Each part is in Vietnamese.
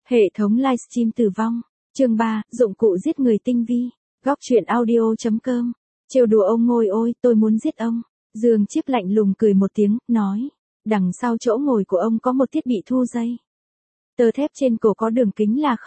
Hệ thống livestream tử vong. Chương 3, dụng cụ giết người tinh vi. Góc truyện audio.com. Trêu đùa ông ngồi ôi, tôi muốn giết ông. Dương Chiếp lạnh lùng cười một tiếng, nói. Đằng sau chỗ ngồi của ông có một thiết bị thu dây. Tờ thép trên cổ có đường kính là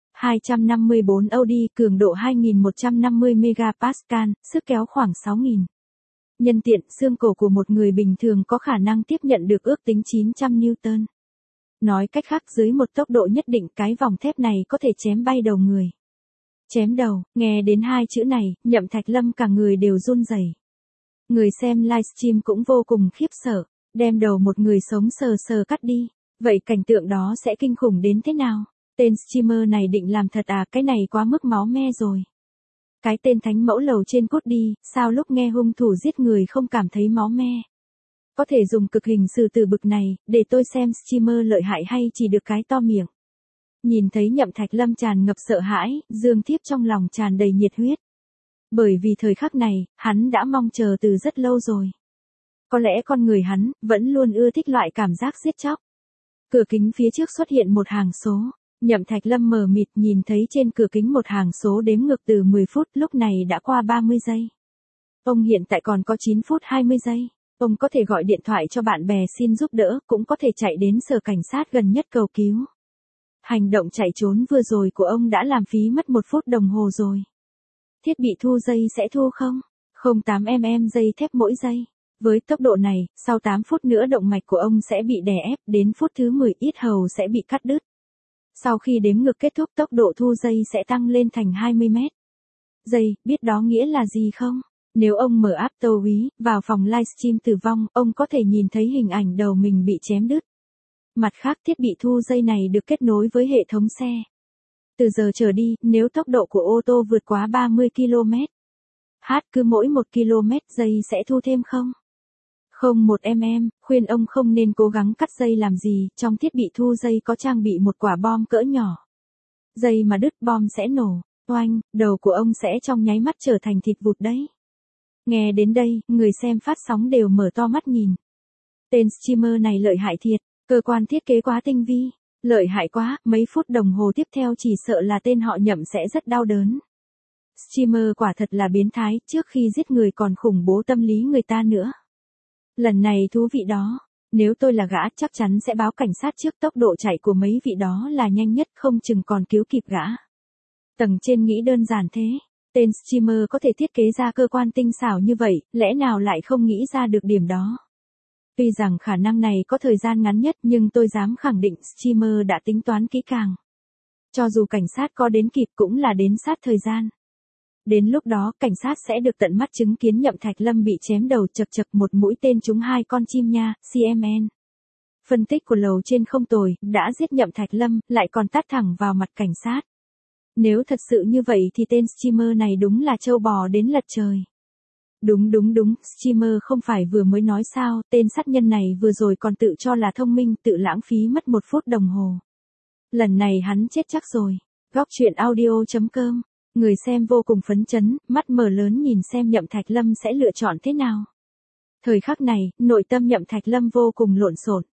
254 Audi, cường độ 2150 megapascal, sức kéo khoảng 6.000. Nhân tiện, xương cổ của một người bình thường có khả năng tiếp nhận được ước tính 900 Newton. Nói cách khác, dưới một tốc độ nhất định, cái vòng thép này có thể chém bay đầu người. Chém đầu, nghe đến hai chữ này, Nhậm Thạch Lâm cả người đều run rẩy. Người xem livestream cũng vô cùng khiếp sợ, đem đầu một người sống sờ sờ cắt đi. Vậy cảnh tượng đó sẽ kinh khủng đến thế nào? Tên streamer này định làm thật à, cái này quá mức máu me rồi. Cái tên thánh mẫu lầu trên cút đi, sao lúc nghe hung thủ giết người không cảm thấy máu me? Có thể dùng cực hình xử tử bực này, để tôi xem streamer lợi hại hay chỉ được cái to miệng. Nhìn thấy Nhậm Thạch Lâm tràn ngập sợ hãi, Dương Thiếp trong lòng tràn đầy nhiệt huyết. Bởi vì thời khắc này, hắn đã mong chờ từ rất lâu rồi. Có lẽ con người hắn, vẫn luôn ưa thích loại cảm giác giết chóc. Cửa kính phía trước xuất hiện một hàng số. Nhậm Thạch Lâm mờ mịt nhìn thấy trên cửa kính một hàng số đếm ngược từ 10 phút, lúc này đã qua 30 giây. Ông hiện tại còn có 9 phút 20 giây. Ông có thể gọi điện thoại cho bạn bè xin giúp đỡ, cũng có thể chạy đến sở cảnh sát gần nhất cầu cứu. Hành động chạy trốn vừa rồi của ông đã làm phí mất 1 phút đồng hồ rồi. Thiết bị thu dây sẽ thu 0,08 mm dây thép mỗi giây. Với tốc độ này, sau 8 phút nữa động mạch của ông sẽ bị đè ép, đến phút thứ 10 yết hầu sẽ bị cắt đứt. Sau khi đếm ngược kết thúc, tốc độ thu dây sẽ tăng lên thành 20 mét. Giây, biết đó nghĩa là gì không? Nếu ông mở app Tâu Úy, vào phòng livestream tử vong, ông có thể nhìn thấy hình ảnh đầu mình bị chém đứt. Mặt khác, thiết bị thu dây này được kết nối với hệ thống xe. Từ giờ trở đi, nếu tốc độ của ô tô vượt quá 30 km/h, cứ mỗi 1 km giây sẽ thu thêm 0,01 mm, khuyên ông không nên cố gắng cắt dây làm gì, trong thiết bị thu dây có trang bị một quả bom cỡ nhỏ. Dây mà đứt bom sẽ nổ, oanh, đầu của ông sẽ trong nháy mắt trở thành thịt vụt đấy. Nghe đến đây, người xem phát sóng đều mở to mắt nhìn. Tên streamer này lợi hại thiệt, cơ quan thiết kế quá tinh vi, lợi hại quá, mấy phút đồng hồ tiếp theo chỉ sợ là tên họ Nhậm sẽ rất đau đớn. Streamer quả thật là biến thái, trước khi giết người còn khủng bố tâm lý người ta nữa. Lần này thú vị đó, nếu tôi là gã chắc chắn sẽ báo cảnh sát trước, tốc độ chạy của mấy vị đó là nhanh nhất, không chừng còn cứu kịp gã. Tầng trên nghĩ đơn giản thế, tên streamer có thể thiết kế ra cơ quan tinh xảo như vậy, lẽ nào lại không nghĩ ra được điểm đó. Tuy rằng khả năng này có thời gian ngắn nhất nhưng tôi dám khẳng định streamer đã tính toán kỹ càng. Cho dù cảnh sát có đến kịp cũng là đến sát thời gian. Đến lúc đó, cảnh sát sẽ được tận mắt chứng kiến Nhậm Thạch Lâm bị chém đầu chật chật, một mũi tên trúng 2 con chim nha, CMN. Phân tích của lầu trên không tồi, đã giết Nhậm Thạch Lâm, lại còn tát thẳng vào mặt cảnh sát. Nếu thật sự như vậy thì tên streamer này đúng là trâu bò đến lật trời. Đúng, streamer không phải vừa mới nói sao, tên sát nhân này vừa rồi còn tự cho là thông minh, tự lãng phí mất 1 phút đồng hồ. Lần này hắn chết chắc rồi. Góc truyện audio.com. Người xem vô cùng phấn chấn, mắt mở lớn nhìn xem Nhậm Thạch Lâm sẽ lựa chọn thế nào. Thời khắc này, nội tâm Nhậm Thạch Lâm vô cùng lộn xộn.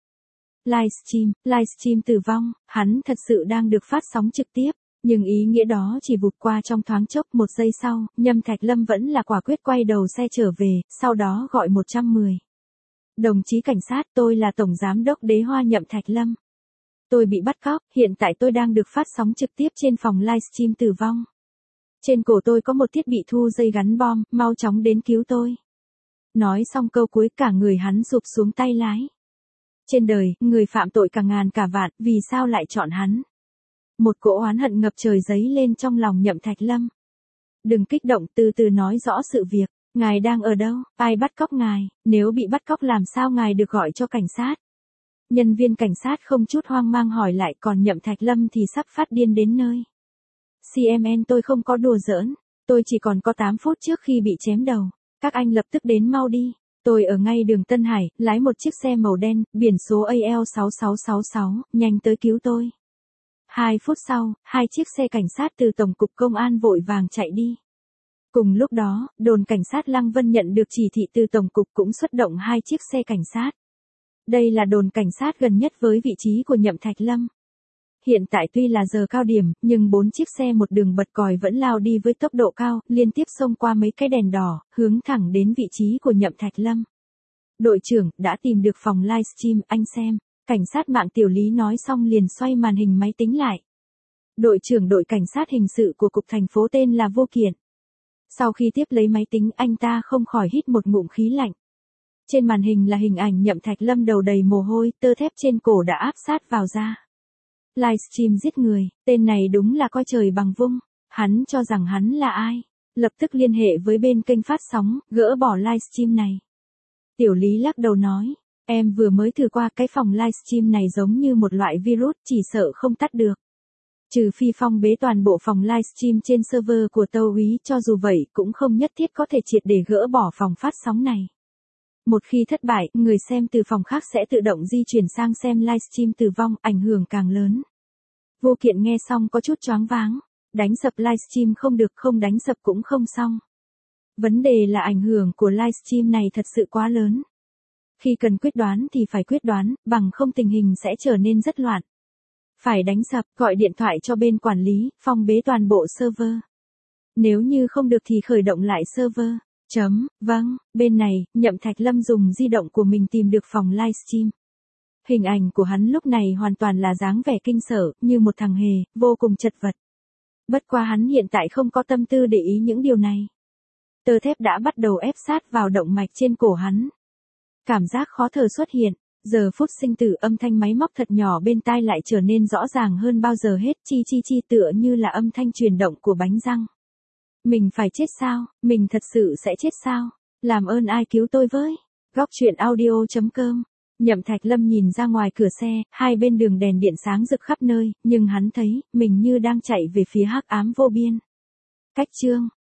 Livestream tử vong, hắn thật sự đang được phát sóng trực tiếp, nhưng ý nghĩa đó chỉ vụt qua trong thoáng chốc. 1 giây sau, Nhậm Thạch Lâm vẫn là quả quyết quay đầu xe trở về, sau đó gọi 110. Đồng chí cảnh sát, tôi là Tổng Giám đốc Đế Hoa Nhậm Thạch Lâm. Tôi bị bắt cóc, hiện tại tôi đang được phát sóng trực tiếp trên phòng livestream tử vong. Trên cổ tôi có một thiết bị thu dây gắn bom, mau chóng đến cứu tôi. Nói xong câu cuối cả người hắn sụp xuống tay lái. Trên đời, người phạm tội cả ngàn cả vạn, vì sao lại chọn hắn? Một cỗ oán hận ngập trời dấy lên trong lòng Nhậm Thạch Lâm. Đừng kích động, từ từ nói rõ sự việc. Ngài đang ở đâu? Ai bắt cóc ngài? Nếu bị bắt cóc làm sao ngài được gọi cho cảnh sát? Nhân viên cảnh sát không chút hoang mang hỏi lại, còn Nhậm Thạch Lâm thì sắp phát điên đến nơi. CMN, tôi không có đùa giỡn, tôi chỉ còn có 8 phút trước khi bị chém đầu. Các anh lập tức đến mau đi. Tôi ở ngay đường Tân Hải, lái một chiếc xe màu đen, biển số AL6666, nhanh tới cứu tôi. 2 phút sau, 2 chiếc xe cảnh sát từ Tổng cục Công an vội vàng chạy đi. Cùng lúc đó, đồn cảnh sát Lăng Vân nhận được chỉ thị từ Tổng cục cũng xuất động 2 chiếc xe cảnh sát. Đây là đồn cảnh sát gần nhất với vị trí của Nhậm Thạch Lâm. Hiện tại tuy là giờ cao điểm, nhưng 4 chiếc xe một đường bật còi vẫn lao đi với tốc độ cao, liên tiếp xông qua mấy cái đèn đỏ, hướng thẳng đến vị trí của Nhậm Thạch Lâm. Đội trưởng, đã tìm được phòng livestream, anh xem. Cảnh sát mạng Tiểu Lý nói xong liền xoay màn hình máy tính lại. Đội trưởng đội cảnh sát hình sự của cục thành phố tên là Vô Kiện. Sau khi tiếp lấy máy tính anh ta không khỏi hít một ngụm khí lạnh. Trên màn hình là hình ảnh Nhậm Thạch Lâm đầu đầy mồ hôi, tơ thép trên cổ đã áp sát vào da. Livestream giết người, tên này đúng là coi trời bằng vung. Hắn cho rằng hắn là ai? Lập tức liên hệ với bên kênh phát sóng, gỡ bỏ livestream này. Tiểu Lý lắc đầu nói, em vừa mới thử qua cái phòng livestream này giống như một loại virus, chỉ sợ không tắt được. Trừ phi phong bế toàn bộ phòng livestream trên server của Tâu úy, cho dù vậy cũng không nhất thiết có thể triệt để gỡ bỏ phòng phát sóng này. Một khi thất bại, người xem từ phòng khác sẽ tự động di chuyển sang xem livestream tử vong, ảnh hưởng càng lớn. Vô Kiện nghe xong có chút choáng váng, đánh sập livestream không được, không đánh sập cũng không xong. Vấn đề là ảnh hưởng của livestream này thật sự quá lớn. Khi cần quyết đoán thì phải quyết đoán, bằng không tình hình sẽ trở nên rất loạn. Phải đánh sập, gọi điện thoại cho bên quản lý, phong bế toàn bộ server. Nếu như không được thì khởi động lại server. Vâng, bên này, Nhậm Thạch Lâm dùng di động của mình tìm được phòng livestream. Hình ảnh của hắn lúc này hoàn toàn là dáng vẻ kinh sợ, như một thằng hề, vô cùng chật vật. Bất quá hắn hiện tại không có tâm tư để ý những điều này. Tơ thép đã bắt đầu ép sát vào động mạch trên cổ hắn. Cảm giác khó thở xuất hiện, giờ phút sinh tử âm thanh máy móc thật nhỏ bên tai lại trở nên rõ ràng hơn bao giờ hết, chi chi chi tựa như là âm thanh truyền động của bánh răng. Mình phải chết sao? Mình thật sự sẽ chết sao? Làm ơn ai cứu tôi với? Góc truyện audio.com. Nhậm Thạch Lâm nhìn ra ngoài cửa xe, hai bên đường đèn điện sáng rực khắp nơi, nhưng hắn thấy, mình như đang chạy về phía hắc ám vô biên. Cách chương